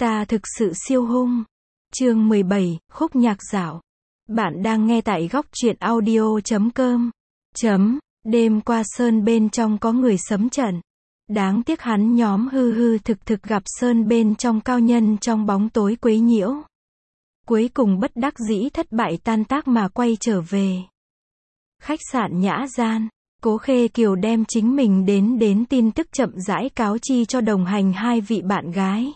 Ta thực sự siêu hung. Chương 17, khúc nhạc dạo. Bạn đang nghe tại góc truyện audio.com. Đêm qua Sơn bên trong có người sấm trận. Đáng tiếc hắn nhóm hư thực gặp Sơn bên trong cao nhân trong bóng tối quấy nhiễu. Cuối cùng bất đắc dĩ thất bại tan tác mà quay trở về. Khách sạn Nhã Gian, Cố Khê Kiều đem chính mình đến tin tức chậm rãi cáo chi cho đồng hành hai vị bạn gái.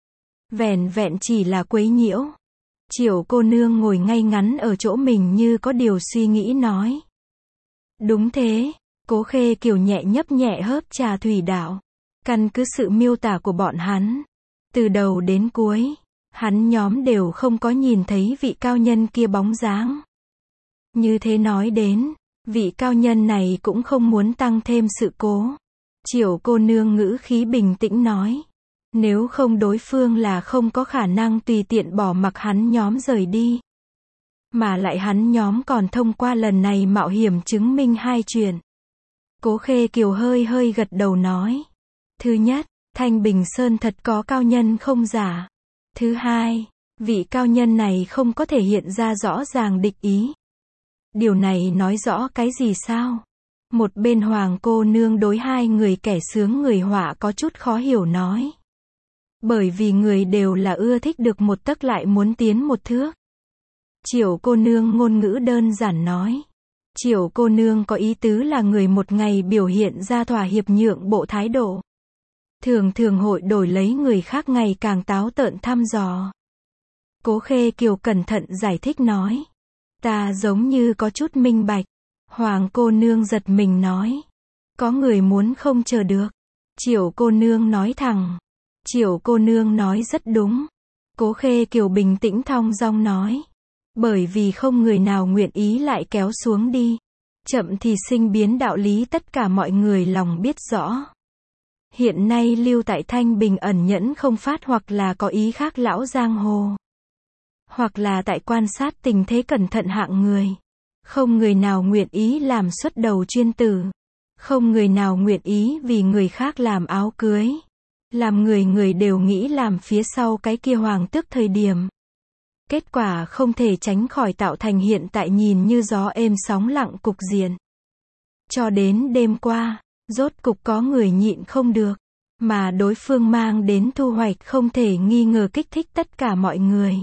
Vẻn vẹn chỉ là quấy nhiễu. Triệu cô nương ngồi ngay ngắn ở chỗ mình như có điều suy nghĩ nói. Đúng thế, Cố Khê Kiều nhấp nhẹ hớp trà thủy đạo. Căn cứ sự miêu tả của bọn hắn, từ đầu đến cuối, hắn nhóm đều không có nhìn thấy vị cao nhân kia bóng dáng. Như thế nói đến, vị cao nhân này cũng không muốn tăng thêm sự cố. Triệu cô nương ngữ khí bình tĩnh nói. Nếu không đối phương là không có khả năng tùy tiện bỏ mặc hắn nhóm rời đi. Mà lại hắn nhóm còn thông qua lần này mạo hiểm chứng minh hai chuyện. Cố Khê Kiều hơi gật đầu nói. Thứ nhất, Thanh Bình Sơn thật có cao nhân không giả. Thứ hai, vị cao nhân này không có thể hiện ra rõ ràng địch ý. Điều này nói rõ cái gì sao? Một bên hoàng cô nương đối hai người kẻ sướng người họa có chút khó hiểu nói. Bởi vì người đều là ưa thích được một tấc lại muốn tiến một thước. Triệu cô nương ngôn ngữ đơn giản nói. Triệu cô nương có ý tứ là người một ngày biểu hiện ra thỏa hiệp nhượng bộ thái độ. Thường hội đổi lấy người khác ngày càng táo tợn thăm dò. Cố Khê Kiều cẩn thận giải thích nói. Ta giống như có chút minh bạch. Hoàng cô nương giật mình nói. Có người muốn không chờ được. Triệu cô nương nói thẳng. Triệu cô nương nói rất đúng. Cố Khê Kiều bình tĩnh thong dong nói. Bởi vì không người nào nguyện ý lại kéo xuống đi. Chậm thì sinh biến đạo lý tất cả mọi người lòng biết rõ. Hiện nay lưu tại Thanh Bình ẩn nhẫn không phát hoặc là có ý khác lão giang hồ. Hoặc là tại quan sát tình thế cẩn thận hạng người. Không người nào nguyện ý làm xuất đầu chuyên tử. Không người nào nguyện ý vì người khác làm áo cưới. Làm người đều nghĩ làm phía sau cái kia hoàng tước thời điểm. Kết quả không thể tránh khỏi tạo thành hiện tại nhìn như gió êm sóng lặng cục diện. Cho đến đêm qua, rốt cục có người nhịn không được. Mà đối phương mang đến thu hoạch không thể nghi ngờ kích thích tất cả mọi người.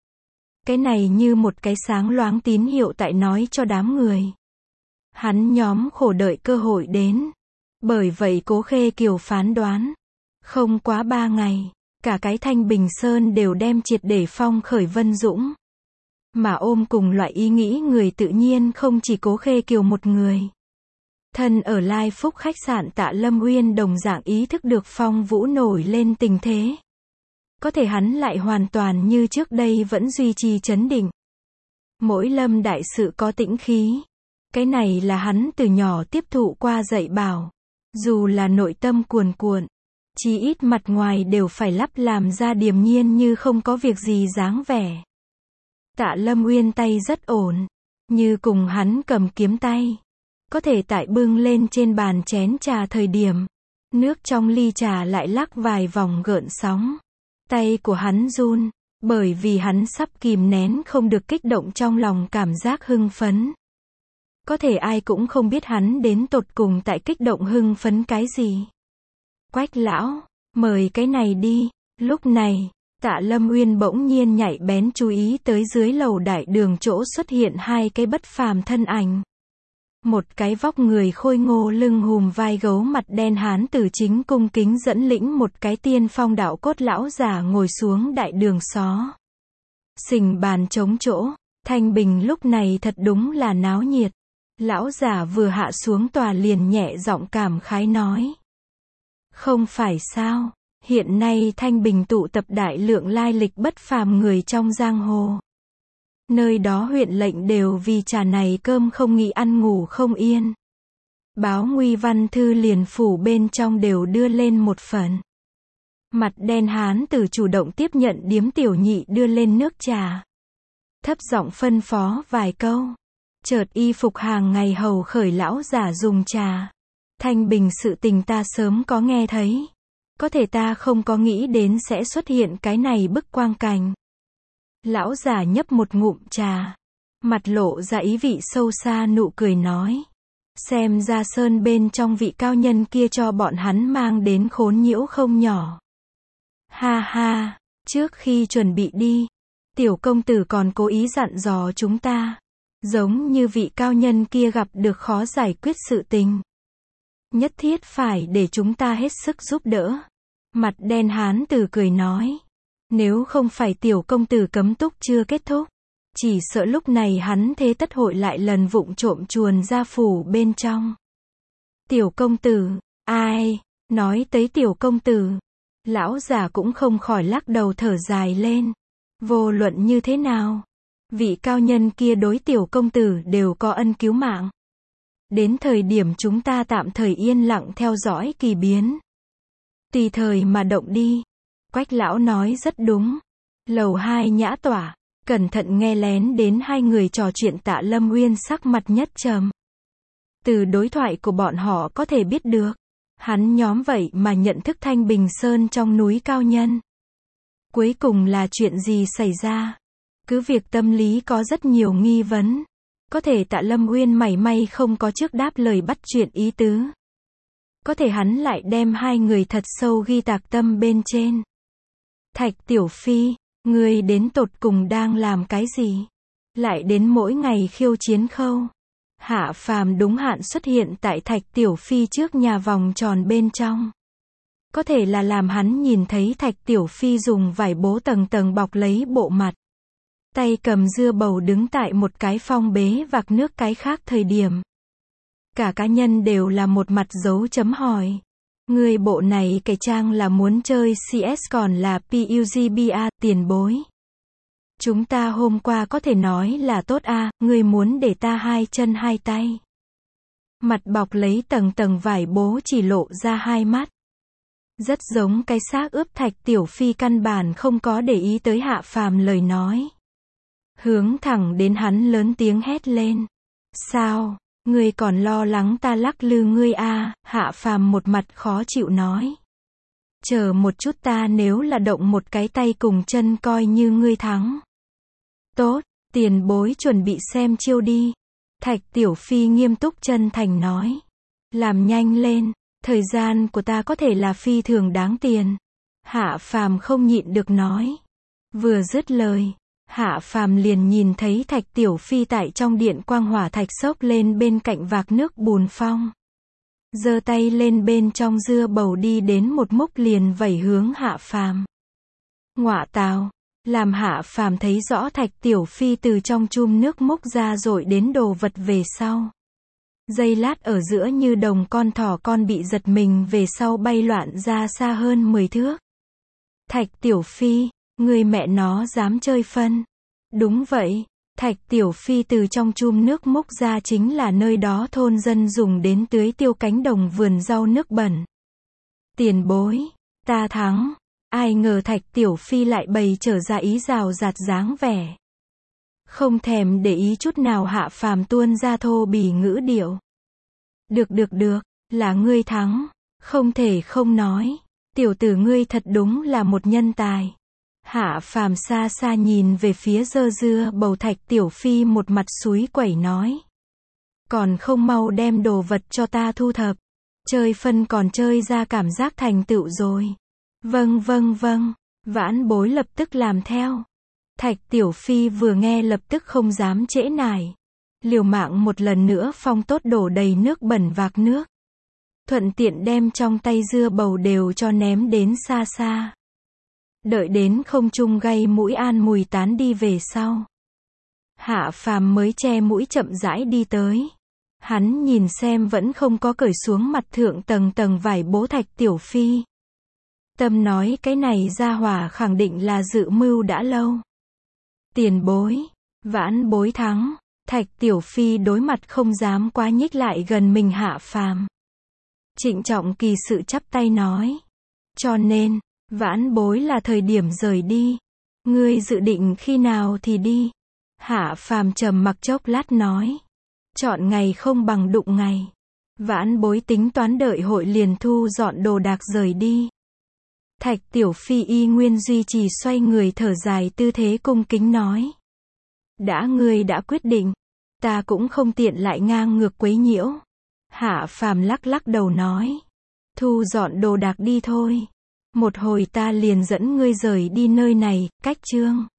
Cái này như một cái sáng loáng tín hiệu tại nói cho đám người. Hắn nhóm khổ đợi cơ hội đến. Bởi vậy Cố Khê Kiều phán đoán. Không quá 3 ngày, cả cái Thanh Bình Sơn đều đem triệt để phong khởi Vân Dũng. Mà ôm cùng loại ý nghĩ người tự nhiên không chỉ Cố Khê Kiều một người. Thân ở Lai Phúc khách sạn Tạ Lâm Uyên đồng dạng ý thức được Phong Vũ nổi lên tình thế. Có thể hắn lại hoàn toàn như trước đây vẫn duy trì trấn định. Mỗi lâm đại sự có tĩnh khí. Cái này là hắn từ nhỏ tiếp thụ qua dạy bảo. Dù là nội tâm cuồn cuộn. Chí ít mặt ngoài đều phải lắp làm ra điềm nhiên như không có việc gì dáng vẻ. Tạ Lâm Uyên tay rất ổn. Như cùng hắn cầm kiếm tay. Có thể tại bưng lên trên bàn chén trà thời điểm. Nước trong ly trà lại lắc vài vòng gợn sóng. Tay của hắn run. Bởi vì hắn sắp kìm nén không được kích động trong lòng cảm giác hưng phấn. Có thể ai cũng không biết hắn đến tột cùng tại kích động hưng phấn cái gì. Quách lão, mời cái này đi. Lúc này, Tạ Lâm Uyên bỗng nhiên nhạy bén chú ý tới dưới lầu đại đường chỗ xuất hiện hai cái bất phàm thân ảnh. Một cái vóc người khôi ngô lưng hùm vai gấu mặt đen hán tử chính cung kính dẫn lĩnh một cái tiên phong đạo cốt lão già ngồi xuống đại đường xó. Sình bàn trống chỗ, Thanh Bình lúc này thật đúng là náo nhiệt. Lão già vừa hạ xuống tòa liền nhẹ giọng cảm khái nói. Không phải sao, hiện nay Thanh Bình tụ tập đại lượng lai lịch bất phàm người trong giang hồ. Nơi đó huyện lệnh đều vì trà này cơm không nghĩ ăn ngủ không yên. Báo nguy văn thư liền phủ bên trong đều đưa lên một phần. Mặt đen hán tử chủ động tiếp nhận điếm tiểu nhị đưa lên nước trà. Thấp giọng phân phó vài câu. Chợt y phục hàng ngày hầu khởi lão giả dùng trà. Thanh Bình sự tình ta sớm có nghe thấy. Có thể ta không có nghĩ đến sẽ xuất hiện cái này bức quang cảnh. Lão già nhấp một ngụm trà. Mặt lộ ra ý vị sâu xa nụ cười nói. Xem ra sơn bên trong vị cao nhân kia cho bọn hắn mang đến khốn nhiễu không nhỏ. Ha ha, trước khi chuẩn bị đi, tiểu công tử còn cố ý dặn dò chúng ta. Giống như vị cao nhân kia gặp được khó giải quyết sự tình. Nhất thiết phải để chúng ta hết sức giúp đỡ. Mặt đen hán tử cười nói. Nếu không phải tiểu công tử cấm túc chưa kết thúc, chỉ sợ lúc này hắn thế tất hội lại lần vụng trộm chuồn ra phủ bên trong. Tiểu công tử, ai, nói tới tiểu công tử. Lão già cũng không khỏi lắc đầu thở dài lên. Vô luận như thế nào, vị cao nhân kia đối tiểu công tử đều có ân cứu mạng. Đến thời điểm chúng ta tạm thời yên lặng theo dõi kỳ biến. Tùy thời mà động đi. Quách lão nói rất đúng. Lầu 2 nhã tỏa, cẩn thận nghe lén đến hai người trò chuyện Tạ Lâm Uyên sắc mặt nhất trầm. Từ đối thoại của bọn họ có thể biết được, hắn nhóm vậy mà nhận thức Thanh Bình Sơn trong núi cao nhân. Cuối cùng là chuyện gì xảy ra? Cứ việc tâm lý có rất nhiều nghi vấn. Có thể Tạ Lâm Uyên mảy may không có trước đáp lời bắt chuyện ý tứ. Có thể hắn lại đem hai người thật sâu ghi tạc tâm bên trên. Thạch Tiểu Phi, ngươi đến tột cùng đang làm cái gì? Lại đến mỗi ngày khiêu chiến khâu. Hạ Phàm đúng hạn xuất hiện tại Thạch Tiểu Phi trước nhà vòng tròn bên trong. Có thể là làm hắn nhìn thấy Thạch Tiểu Phi dùng vải bố tầng tầng bọc lấy bộ mặt. Tay cầm dưa bầu đứng tại một cái phong bế vạc nước cái khác thời điểm. Cả cá nhân đều là một mặt dấu chấm hỏi. Người bộ này cái trang là muốn chơi CS còn là PUBG tiền bối. Chúng ta hôm qua có thể nói là tốt a, người muốn để ta hai chân hai tay. Mặt bọc lấy tầng tầng vải bố chỉ lộ ra hai mắt. Rất giống cái xác ướp Thạch Tiểu Phi căn bản không có để ý tới Hạ Phàm lời nói. Hướng thẳng đến hắn lớn tiếng hét lên. Sao, ngươi còn lo lắng ta lắc lư ngươi à? Hạ Phàm một mặt khó chịu nói. Chờ một chút, ta nếu là động một cái tay cùng chân coi như ngươi thắng. Tốt, tiền bối chuẩn bị xem chiêu đi. Thạch Tiểu Phi nghiêm túc chân thành nói. Làm nhanh lên, thời gian của ta có thể là phi thường đáng tiền. Hạ Phàm không nhịn được nói. Vừa dứt lời, Hạ Phàm liền nhìn thấy Thạch Tiểu Phi tại trong điện quang hỏa thạch xốc lên bên cạnh vạc nước bùn phong. Giơ tay lên bên trong dưa bầu đi đến một múc liền vẩy hướng Hạ Phàm. Ngọa tào, làm Hạ Phàm thấy rõ Thạch Tiểu Phi từ trong chum nước múc ra rồi đến đồ vật về sau. Giây lát ở giữa như đồng con thỏ con bị giật mình về sau bay loạn ra xa hơn 10 thước. Thạch Tiểu Phi, người mẹ nó dám chơi phân. Đúng vậy, Thạch Tiểu Phi từ trong chum nước múc ra chính là nơi đó thôn dân dùng đến tưới tiêu cánh đồng vườn rau nước bẩn. Tiền bối, ta thắng. Ai ngờ Thạch Tiểu Phi lại bày trở ra ý rào rạt dáng vẻ. Không thèm để ý chút nào Hạ Phàm tuôn ra thô bỉ ngữ điệu. Được, là ngươi thắng. Không thể không nói. Tiểu tử ngươi thật đúng là một nhân tài. Hạ Phàm xa xa nhìn về phía dưa bầu Thạch Tiểu Phi một mặt súi quẩy nói. Còn không mau đem đồ vật cho ta thu thập. Chơi phân còn chơi ra cảm giác thành tựu rồi. Vâng, Vãn Bối lập tức làm theo. Thạch Tiểu Phi vừa nghe lập tức không dám trễ nải. Liều mạng một lần nữa phong tốt đổ đầy nước bẩn vạc nước. Thuận tiện đem trong tay dưa bầu đều cho ném đến xa xa. Đợi đến không trung gây mũi an mùi tán đi về sau. Hạ Phàm mới che mũi chậm rãi đi tới. Hắn nhìn xem vẫn không có cởi xuống mặt thượng tầng tầng vải bố Thạch Tiểu Phi. Tâm nói cái này ra hỏa khẳng định là dự mưu đã lâu. Tiền bối, Vãn Bối thắng. Thạch Tiểu Phi đối mặt không dám quá nhích lại gần mình Hạ Phàm. Trịnh trọng kỳ sự chắp tay nói. Cho nên, Vãn Bối là thời điểm rời đi. Ngươi dự định khi nào thì đi. Hạ Phàm trầm mặc chốc lát nói. Chọn ngày không bằng đụng ngày. Vãn Bối tính toán đợi hội liền thu dọn đồ đạc rời đi. Thạch Tiểu Phi y nguyên duy trì xoay người thở dài tư thế cung kính nói. Ngươi đã quyết định, ta cũng không tiện lại ngang ngược quấy nhiễu. Hạ Phàm lắc lắc đầu nói. Thu dọn đồ đạc đi thôi. Một hồi ta liền dẫn ngươi rời đi nơi này, cách Trương